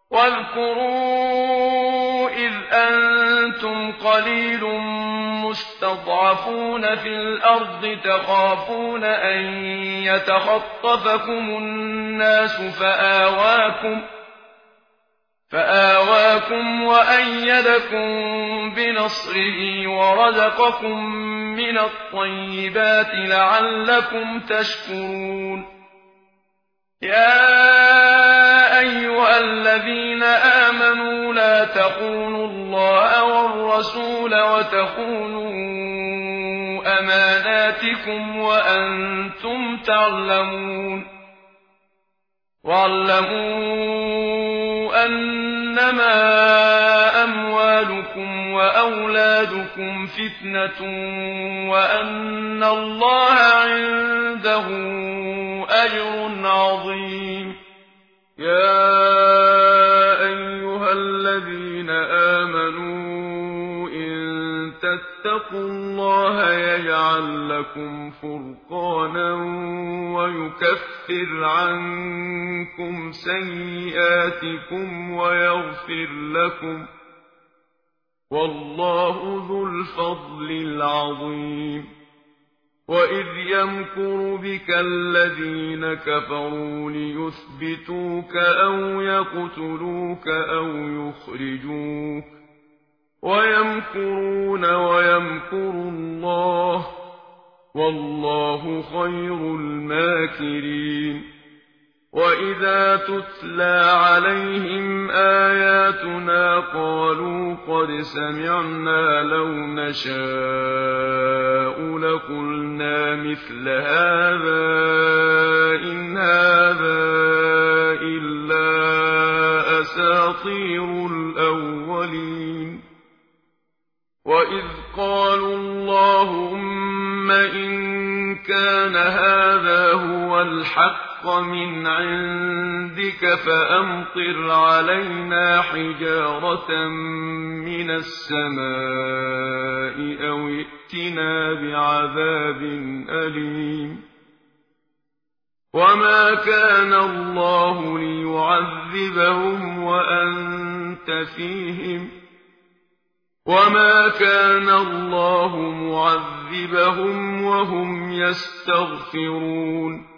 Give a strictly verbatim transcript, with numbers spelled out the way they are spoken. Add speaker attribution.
Speaker 1: واذكروا إذ أنتم قليل مستضعفون في الأرض تخافون أن يتخطفكم الناس فآواكم فآواكم وأيدكم بنصره ورزقكم من الطيبات لعلكم تشكرون. يا أيها الذين آمنوا لا تخونوا الله والرسول وتخونوا أماناتكم وأنتم تعلمون. واعلموا أنما أموالكم وأولادكم فتنة وأن الله عنده أجر عظيم. يا أيها الذين آمنوا إن تتقوا الله يجعل لكم فرقانا ويكفر عنكم سيئاتكم ويغفر لكم والله ذو الفضل العظيم. وإذ يمكر بك الذين كفروا ليثبتوك أو يقتلوك أو يخرجوك ويمكرون ويمكر الله والله خير الماكرين. وإذا تتلى عليهم آياتنا قالوا قد سمعنا لو نشاء لقلنا مثل هذا إن هذا إلا أساطير الأولين. وإذ قالوا اللهم إن كان هذا هو الحق من عندك فأمطر علينا حجارة من السماء أو ائتنا بعذاب أليم. وما كان الله ليعذبهم وأنت فيهم وما كان الله معذبهم وهم يستغفرون.